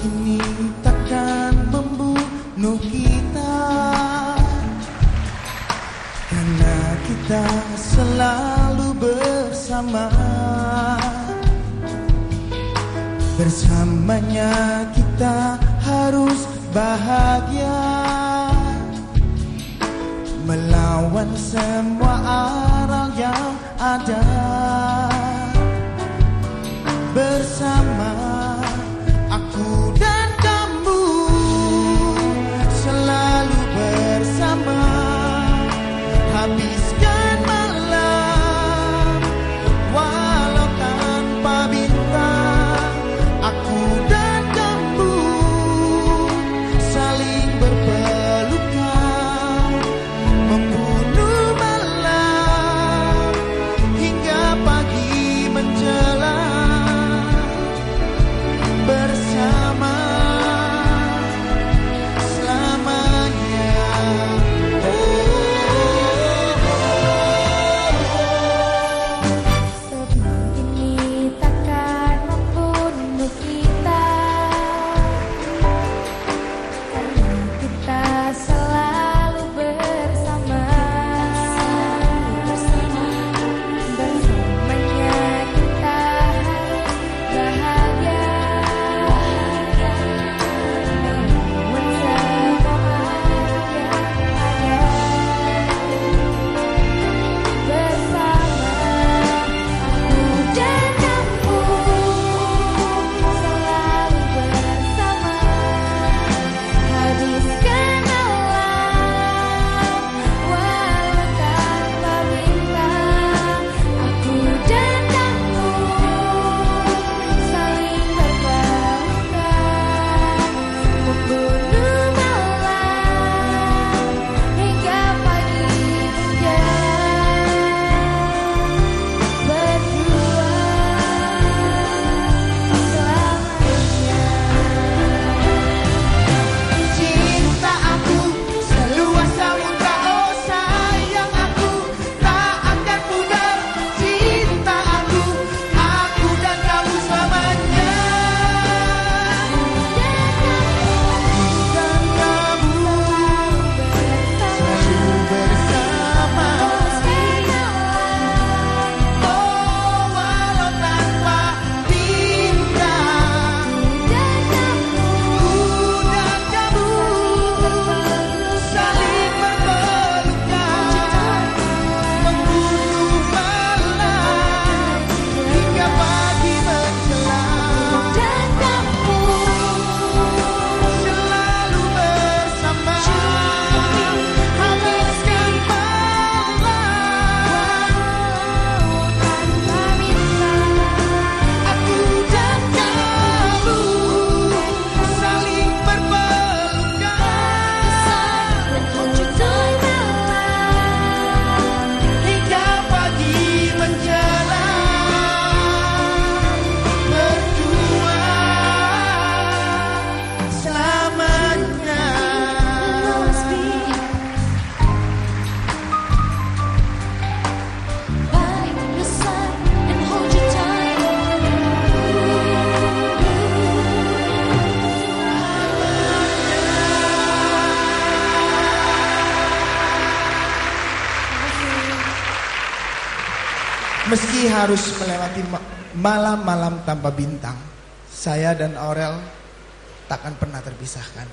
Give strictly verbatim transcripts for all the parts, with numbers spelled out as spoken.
ini takkan membunuh kita, karena kita selalu bersama. Bersamanya kita harus bahagia, melawan semua arah yang ada. Bersama aku dan kamu selalu bersama, habiskan malam walau tanpa bintang. Aku dan kamu saling berpelukan, membunuh malam hingga pagi menjelang. Bersama selamanya. Oh, Sebelum ini takkan membunuh kita, karena kita selalu bersama. Bersamanya kita harus bahagia, meski harus melewati malam-malam tanpa bintang, saya dan Aurel takkan pernah terpisahkan.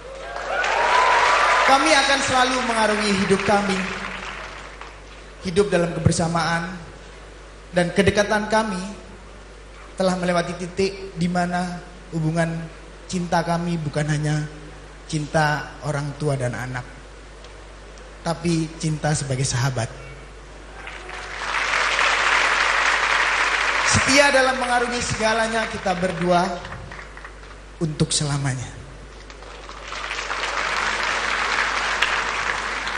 Kami akan selalu mengarungi hidup kami, hidup dalam kebersamaan, dan kedekatan kami telah melewati titik di mana hubungan cinta kami bukan hanya cinta orang tua dan anak, tapi cinta sebagai sahabat. Setia dalam mengarungi segalanya, kita berdua untuk selamanya.